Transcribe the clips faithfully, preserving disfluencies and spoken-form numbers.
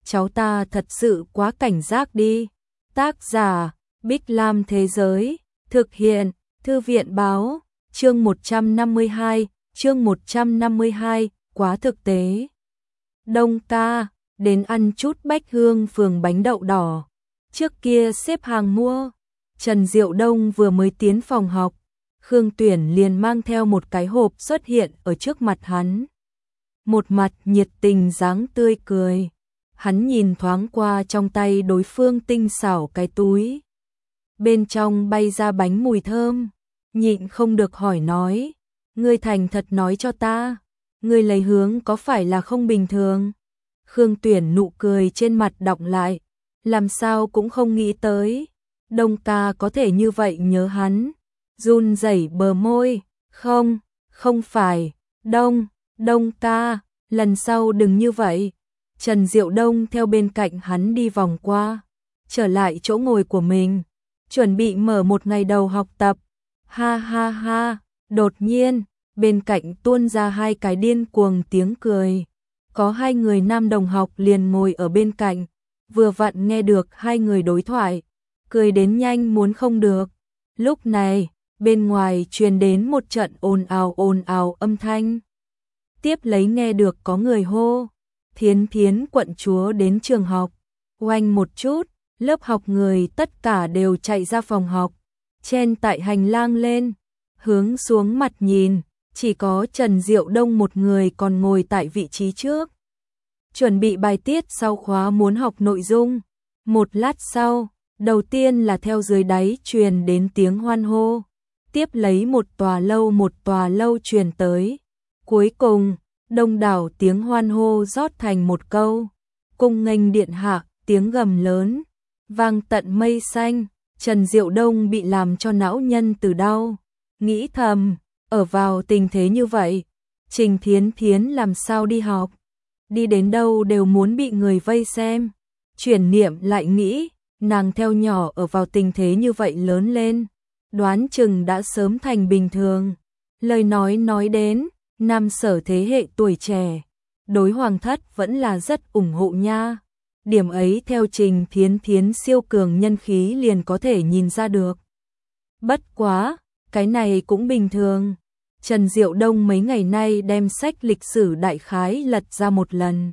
cháu ta thật sự quá cảnh giác đi. Tác giả, Bích Lam Thế Giới, thực hiện, Thư viện Báo, chương một trăm năm mươi hai, chương một trăm năm mươi hai, quá thực tế. Đông ca, đến ăn chút bách hương phường bánh đậu đỏ. Trước kia xếp hàng mua. Trần Diệu Đông vừa mới tiến phòng học, Khương Tuyển liền mang theo một cái hộp xuất hiện ở trước mặt hắn. Một mặt nhiệt tình dáng tươi cười. Hắn nhìn thoáng qua trong tay đối phương tinh xảo cái túi. Bên trong bay ra bánh mùi thơm, nhịn không được hỏi nói, ngươi thành thật nói cho ta, ngươi lấy hướng có phải là không bình thường? Khương Tuyển nụ cười trên mặt đọng lại, làm sao cũng không nghĩ tới, Đông ca có thể như vậy nhớ hắn, run rẩy bờ môi, không, không phải, Đông, Đông ca, lần sau đừng như vậy. Trần Diệu Đông theo bên cạnh hắn đi vòng qua, trở lại chỗ ngồi của mình, chuẩn bị mở một ngày đầu học tập. Ha ha ha, đột nhiên, bên cạnh tuôn ra hai cái điên cuồng tiếng cười. Có hai người nam đồng học liền ngồi ở bên cạnh, vừa vặn nghe được hai người đối thoại, cười đến nhanh muốn không được. Lúc này, bên ngoài truyền đến một trận ồn ào ồn ào âm thanh. Tiếp lấy nghe được có người hô, Thiến Thiến quận chúa đến trường học. Oanh một chút, lớp học người tất cả đều chạy ra phòng học, chen tại hành lang lên, hướng xuống mặt nhìn, chỉ có Trần Diệu Đông một người còn ngồi tại vị trí trước. Chuẩn bị bài tiết sau khóa muốn học nội dung. Một lát sau, đầu tiên là theo dưới đáy truyền đến tiếng hoan hô, tiếp lấy một tòa lâu một tòa lâu truyền tới. Cuối cùng, đông đảo tiếng hoan hô rót thành một câu, cung nghênh điện hạ, tiếng gầm lớn, vang tận mây xanh. Trần Diệu Đông bị làm cho não nhân từ đau, nghĩ thầm, ở vào tình thế như vậy, Trình Thiến Thiến làm sao đi học, đi đến đâu đều muốn bị người vây xem. Chuyển niệm lại nghĩ, nàng theo nhỏ ở vào tình thế như vậy lớn lên, đoán chừng đã sớm thành bình thường. Lời nói nói đến, nam sở thế hệ tuổi trẻ, đối hoàng thất vẫn là rất ủng hộ nha. Điểm ấy theo Trình Thiến Thiến siêu cường nhân khí liền có thể nhìn ra được. Bất quá, cái này cũng bình thường. Trần Diệu Đông mấy ngày nay đem sách lịch sử đại khái lật ra một lần.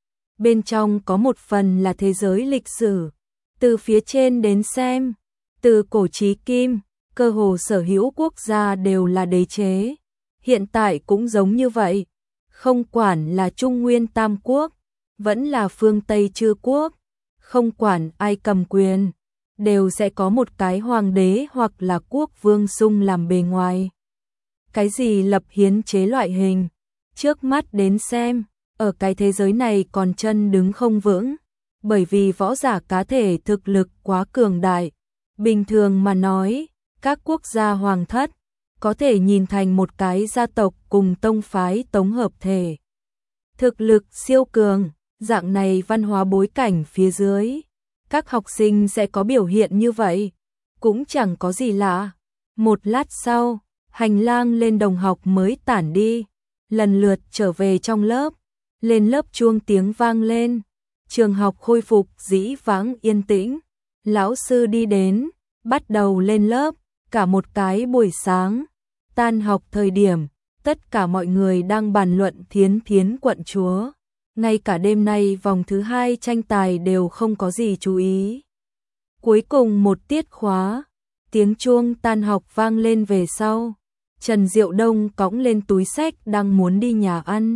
Bên trong có một phần là thế giới lịch sử. Từ phía trên đến xem, từ cổ chí kim, cơ hồ sở hữu quốc gia đều là đế chế. Hiện tại cũng giống như vậy. Không quản là Trung Nguyên Tam Quốc, vẫn là phương Tây Chư Quốc, không quản ai cầm quyền, đều sẽ có một cái hoàng đế hoặc là quốc vương sung làm bề ngoài. Cái gì lập hiến chế loại hình, trước mắt đến xem, ở cái thế giới này còn chân đứng không vững, bởi vì võ giả cá thể thực lực quá cường đại. Bình thường mà nói, các quốc gia hoàng thất có thể nhìn thành một cái gia tộc cùng tông phái tổng hợp thể. Thực lực siêu cường, dạng này văn hóa bối cảnh phía dưới, các học sinh sẽ có biểu hiện như vậy, cũng chẳng có gì lạ. Một lát sau, hành lang lên đồng học mới tản đi, lần lượt trở về trong lớp, lên lớp chuông tiếng vang lên, trường học khôi phục dĩ vãng yên tĩnh, lão sư đi đến, bắt đầu lên lớp, cả một cái buổi sáng, tan học thời điểm, tất cả mọi người đang bàn luận Thiến Thiến quận chúa. Ngay cả đêm nay vòng thứ hai tranh tài đều không có gì chú ý. Cuối cùng một tiết khóa, tiếng chuông tan học vang lên về sau. Trần Diệu Đông cõng lên túi xách đang muốn đi nhà ăn.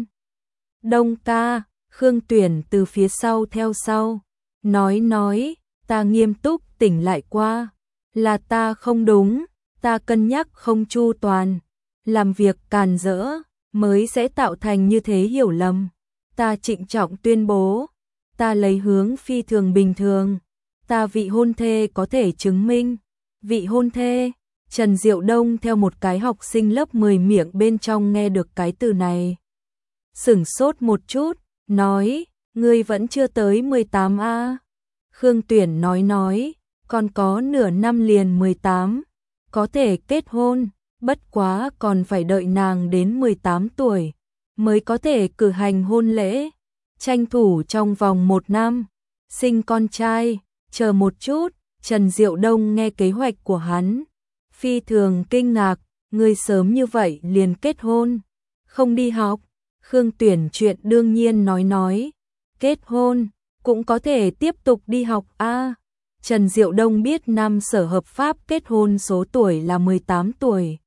Đông ca, Khương Tuyển từ phía sau theo sau. Nói nói, ta nghiêm túc tỉnh lại qua. Là ta không đúng, ta cân nhắc không chu toàn. Làm việc càn rỡ, mới sẽ tạo thành như thế hiểu lầm. Ta trịnh trọng tuyên bố, ta lấy hướng phi thường bình thường, ta vị hôn thê có thể chứng minh. Vị hôn thê, Trần Diệu Đông theo một cái học sinh lớp mười miệng bên trong nghe được cái từ này. Sửng sốt một chút, nói, ngươi vẫn chưa tới mười tám a. Khương Tuyển nói nói, còn có nửa năm liền mười tám, có thể kết hôn, bất quá còn phải đợi nàng đến mười tám tuổi. Mới có thể cử hành hôn lễ. tranh thủ trong vòng một năm, sinh con trai, chờ một chút, Trần Diệu Đông nghe kế hoạch của hắn, phi thường kinh ngạc, ngươi sớm như vậy liền kết hôn, không đi học. Khương Tuyển chuyện đương nhiên nói nói, kết hôn, cũng có thể tiếp tục đi học a. À, Trần Diệu Đông biết năm sở hợp pháp kết hôn số tuổi là mười tám tuổi.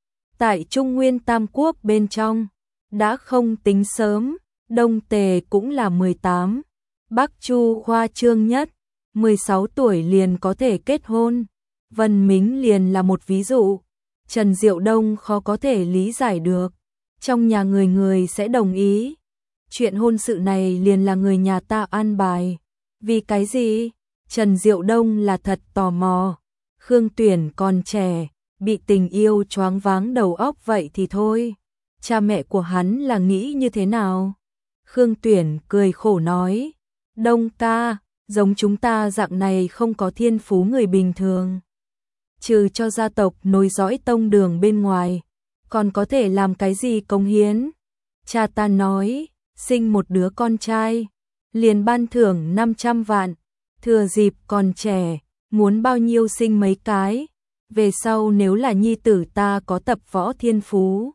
Tại Trung Nguyên Tam Quốc bên trong, đã không tính sớm, Đông Tề cũng là mười tám, Bắc Chu khoa trương nhất, mười sáu tuổi liền có thể kết hôn, Vân Mính liền là một ví dụ. Trần Diệu Đông khó có thể lý giải được, trong nhà người người sẽ đồng ý. Chuyện hôn sự này liền là người nhà ta an bài. Vì cái gì? Trần Diệu Đông là thật tò mò. Khương Tuyển còn trẻ, bị tình yêu choáng váng đầu óc vậy thì thôi. Cha mẹ của hắn là nghĩ như thế nào? Khương Tuyển cười khổ nói, Đông ca, giống chúng ta dạng này không có thiên phú người bình thường. Trừ cho gia tộc nối dõi tông đường bên ngoài, còn có thể làm cái gì cống hiến? Cha ta nói, sinh một đứa con trai, liền ban thưởng năm trăm vạn, thừa dịp còn trẻ, muốn bao nhiêu sinh mấy cái, về sau nếu là nhi tử ta có tập võ thiên phú,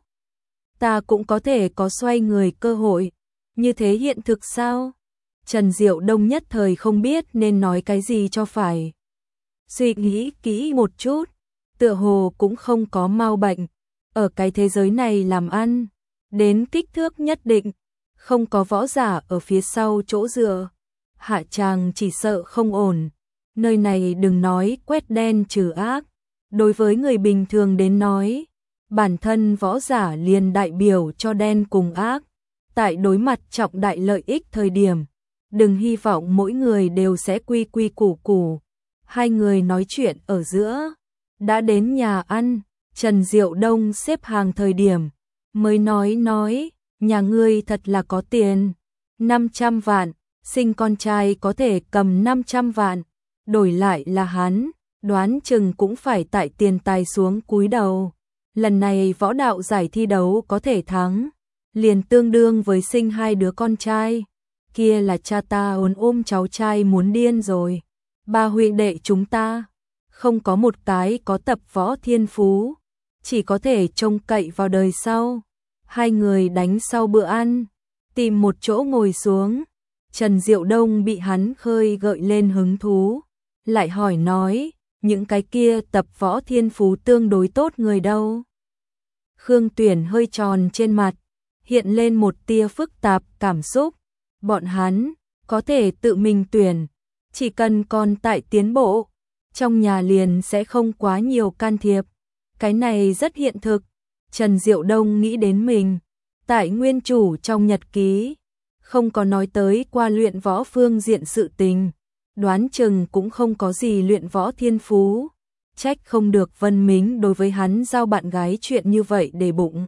ta cũng có thể có xoay người cơ hội, như thế hiện thực sao? Trần Diệu Đông nhất thời không biết nên nói cái gì cho phải. Suy nghĩ kỹ một chút, tựa hồ cũng không có mau bệnh, ở cái thế giới này làm ăn, đến kích thước nhất định, không có võ giả ở phía sau chỗ dựa, hạ tràng chỉ sợ không ổn. Nơi này đừng nói quét đen trừ ác, đối với người bình thường đến nói, bản thân võ giả liền đại biểu cho đen cùng ác, tại đối mặt trọng đại lợi ích thời điểm, đừng hy vọng mỗi người đều sẽ quy quy củ củ. Hai người nói chuyện ở giữa, đã đến nhà ăn, Trần Diệu Đông xếp hàng thời điểm, mới nói nói, nhà ngươi thật là có tiền, năm trăm vạn, sinh con trai có thể cầm năm trăm vạn, đổi lại là hắn, đoán chừng cũng phải tại tiền tài xuống cúi đầu. Lần này võ đạo giải thi đấu có thể thắng, liền tương đương với sinh hai đứa con trai, kia là cha ta ôm ôm cháu trai muốn điên rồi. Ba huynh đệ chúng ta, không có một cái có tập võ thiên phú, chỉ có thể trông cậy vào đời sau. Hai người đánh sau bữa ăn, tìm một chỗ ngồi xuống. Trần Diệu Đông bị hắn khơi gợi lên hứng thú, lại hỏi nói, những cái kia tập võ thiên phú tương đối tốt người đâu? Khương Tuyển hơi tròn trên mặt, hiện lên một tia phức tạp cảm xúc. Bọn hắn có thể tự mình tuyển, chỉ cần còn tại tiến bộ, trong nhà liền sẽ không quá nhiều can thiệp. Cái này rất hiện thực. Trần Diệu Đông nghĩ đến mình, tại nguyên chủ trong nhật ký, không có nói tới qua luyện võ phương diện sự tình, đoán chừng cũng không có gì luyện võ thiên phú, trách không được Vân Mính đối với hắn giao bạn gái chuyện như vậy để bụng.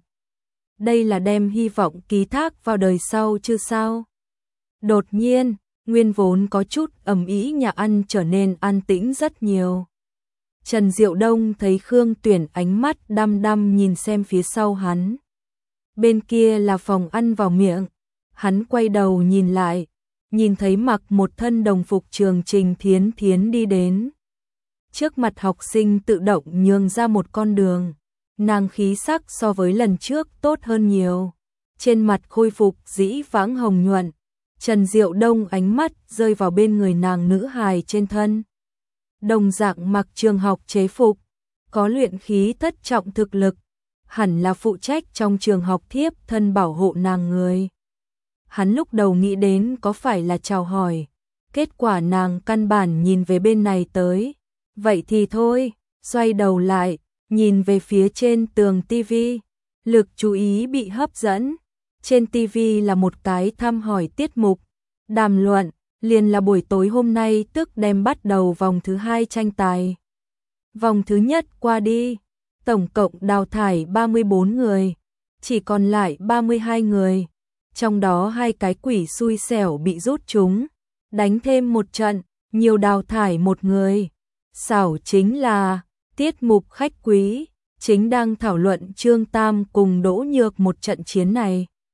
Đây là đem hy vọng ký thác vào đời sau chứ sao? Đột nhiên, nguyên vốn có chút ầm ĩ nhà ăn trở nên an tĩnh rất nhiều. Trần Diệu Đông thấy Khương Tuyển ánh mắt đăm đăm nhìn xem phía sau hắn. Bên kia là phòng ăn vào miệng, hắn quay đầu nhìn lại, nhìn thấy mặc một thân đồng phục trường Trình Thiến Thiến đi đến. Trước mặt học sinh tự động nhường ra một con đường, nàng khí sắc so với lần trước tốt hơn nhiều. Trên mặt khôi phục dĩ vãng hồng nhuận, Trần Diệu Đông ánh mắt rơi vào bên người nàng nữ hài trên thân. Đồng dạng mặc trường học chế phục, có luyện khí thất trọng thực lực, hẳn là phụ trách trong trường học thiếp thân bảo hộ nàng người. Hắn lúc đầu nghĩ đến có phải là chào hỏi, kết quả nàng căn bản nhìn về bên này tới. Vậy thì thôi, xoay đầu lại, nhìn về phía trên tường tivi, lực chú ý bị hấp dẫn. Trên tivi là một cái thăm hỏi tiết mục, đàm luận, liền là buổi tối hôm nay tức đem bắt đầu vòng thứ hai tranh tài. Vòng thứ nhất qua đi, tổng cộng đào thải ba mươi bốn người, chỉ còn lại ba mươi hai người, trong đó hai cái quỷ xui xẻo bị rút chúng, đánh thêm một trận, nhiều đào thải một người. Xảo chính là, tiết mục khách quý, chính đang thảo luận Trương Tam cùng Đỗ Nhược một trận chiến này.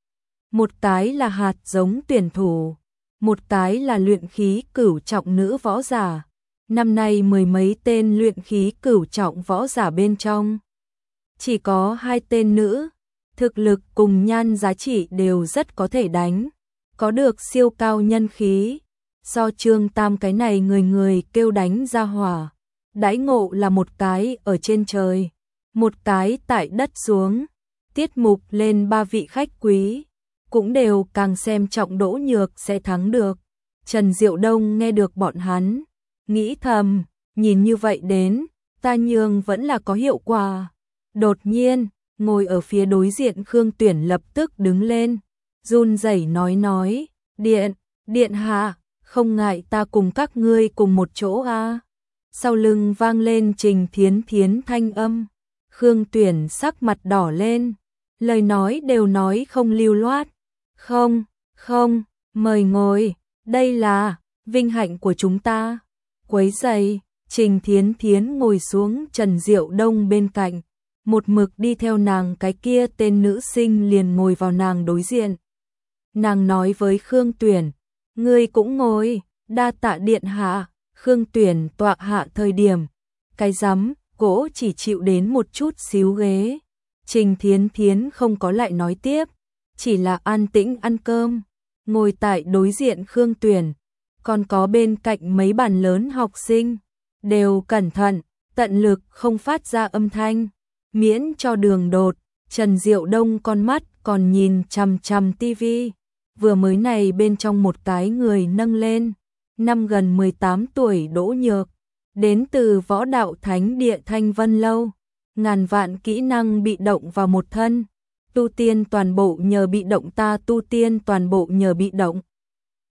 một cái là hạt giống tuyển thủ, một cái là luyện khí cửu trọng nữ võ giả. Năm nay mười mấy tên luyện khí cửu trọng võ giả bên trong, chỉ có hai tên nữ, thực lực cùng nhan giá trị đều rất có thể đánh, có được siêu cao nhân khí. Do Trương Tam cái này người người kêu đánh ra hỏa, đãi ngộ là một cái ở trên trời, một cái tại đất xuống. Tiết mục lên ba vị khách quý, cũng đều càng xem trọng Đỗ Nhược sẽ thắng được. Trần Diệu Đông nghe được bọn hắn, nghĩ thầm, nhìn như vậy đến, ta nhường vẫn là có hiệu quả. Đột nhiên, ngồi ở phía đối diện Khương Tuyển lập tức đứng lên, run rẩy nói nói, điện, điện hạ, không ngại ta cùng các ngươi cùng một chỗ à. Sau lưng vang lên Trình Thiến Thiến thanh âm, Khương Tuyển sắc mặt đỏ lên, lời nói đều nói không lưu loát. Không, không, mời ngồi, đây là vinh hạnh của chúng ta. Quấy rầy, Trình Thiến Thiến ngồi xuống Trần Diệu Đông bên cạnh, một mực đi theo nàng cái kia tên nữ sinh liền ngồi vào nàng đối diện. Nàng nói với Khương Tuyển, ngươi cũng ngồi, đa tạ điện hạ. Khương Tuyển tọa hạ thời điểm, cái rắm, gỗ chỉ chịu đến một chút xíu ghế. Trình Thiến Thiến không có lại nói tiếp, chỉ là an tĩnh ăn cơm, ngồi tại đối diện Khương Tuyển, còn có bên cạnh mấy bàn lớn học sinh, đều cẩn thận, tận lực không phát ra âm thanh, miễn cho đường đột. Trần Diệu Đông con mắt còn nhìn chằm chằm tivi, vừa mới này bên trong một cái người nâng lên, năm gần mười tám tuổi Đỗ Nhược, đến từ Võ Đạo Thánh Địa Thanh Vân Lâu, ngàn vạn kỹ năng bị động vào một thân, tu tiên toàn bộ nhờ bị động, ta tu tiên toàn bộ nhờ bị động.